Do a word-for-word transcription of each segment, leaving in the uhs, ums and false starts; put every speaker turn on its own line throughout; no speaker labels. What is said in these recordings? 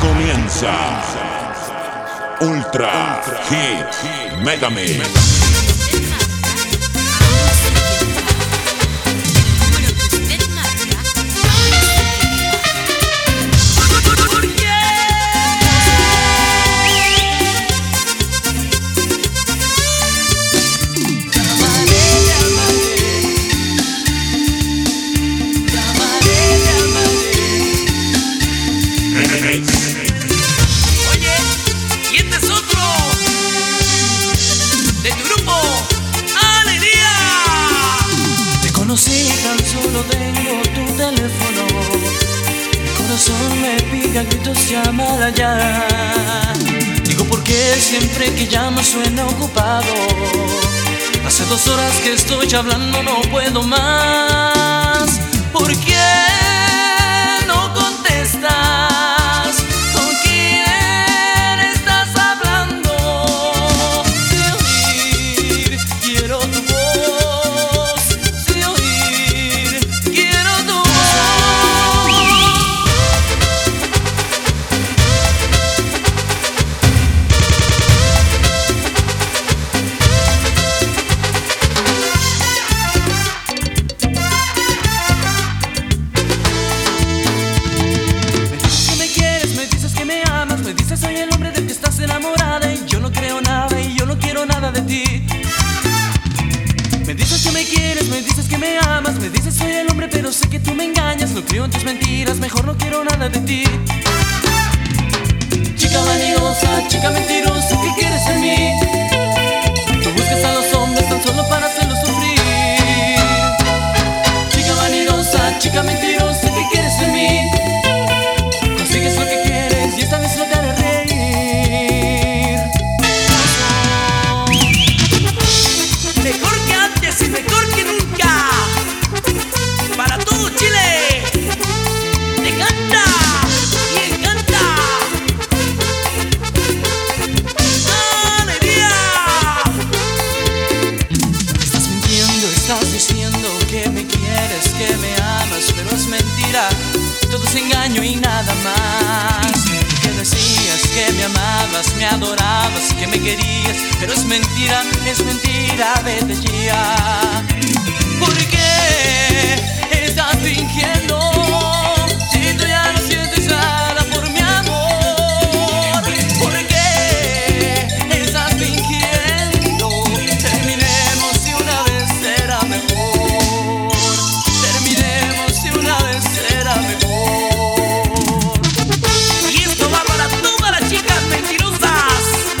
Comienza Ultra Hit Megamix.
Oye, y este es otro de tu grupo, Alegría. Te conocí, tan solo tengo tu teléfono. Mi corazón me pica, gritos llamada ya. Digo, ¿por qué siempre que llamo suena ocupado? Hace dos horas que estoy hablando, no puedo más. ¿Por qué no contestas? Soy el hombre del que estás enamorada y yo no creo nada y yo no quiero nada de ti. Me dices que me quieres, me dices que me amas, me dices soy el hombre pero sé que tú me engañas. No creo en tus mentiras, mejor no quiero nada de ti. Chica vanidosa, chica mentirosa, ¿qué quieres en mí? Tú buscas a los hombres tan solo para hacerlos sufrir. Chica vanidosa, chica mentirosa, ¿qué quieres en mí? Consigues lo que quieres y esta vez lo te haré reír. Mejor que antes y mejor que nunca. Para todo Chile. Te encanta y encanta. ¡Alegría! Estás mintiendo, estás diciendo que me quieres, que me amas, pero es mentira. Todo es engaño y nada más. Que decías que me amabas, me adorabas, que me querías, pero es mentira, es mentira, vete ya. ¿Por qué estás fingiendo? Si tú ya no sientes nada por mi amor. ¿Por qué estás fingiendo? Terminemos si una vez será mejor. Terminemos si una vez será mejor. Y esto va para todas las chicas mentirosas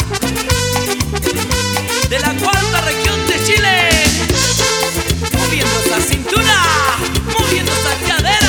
de la cuarta región de Chile, moviendo esa cintura, moviendo esas caderas.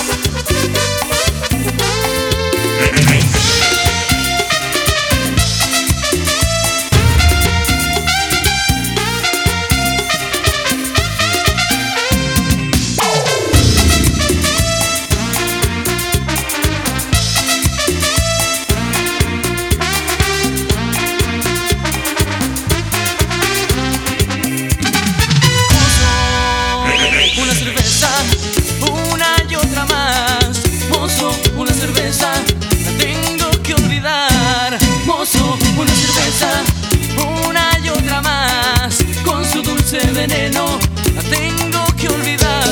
Una cerveza, una y otra más. Mozo, una cerveza, la tengo que olvidar. Mozo, una cerveza, una y otra más. Con su dulce veneno, la tengo que olvidar.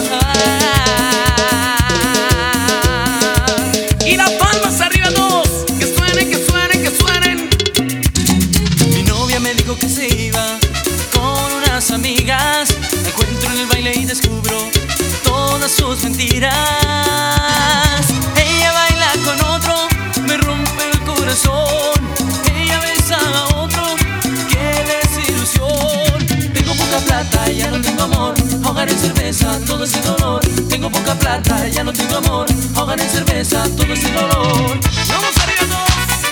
Y las palmas arriba todos, que suenen, que suenen, que suenen. Mi novia me dijo que se iba con unas amigas. La encuentro en el baile y descubro todas sus mentiras. Ella baila con otro, me rompe el corazón. Ella besa a otro, qué desilusión. Tengo poca plata, ya no tengo amor. Ahogar en cerveza todo ese dolor. Tengo poca plata, ya no tengo amor. Ahogar en cerveza todo ese dolor. Vamos arriba todos.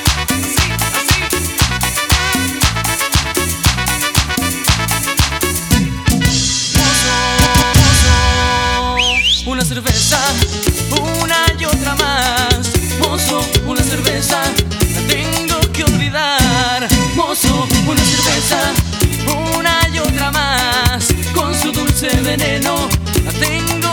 Una cerveza, una y otra más. Mozo, una cerveza, la tengo que olvidar. Mozo, una cerveza, una y otra más. Con su dulce veneno, la tengo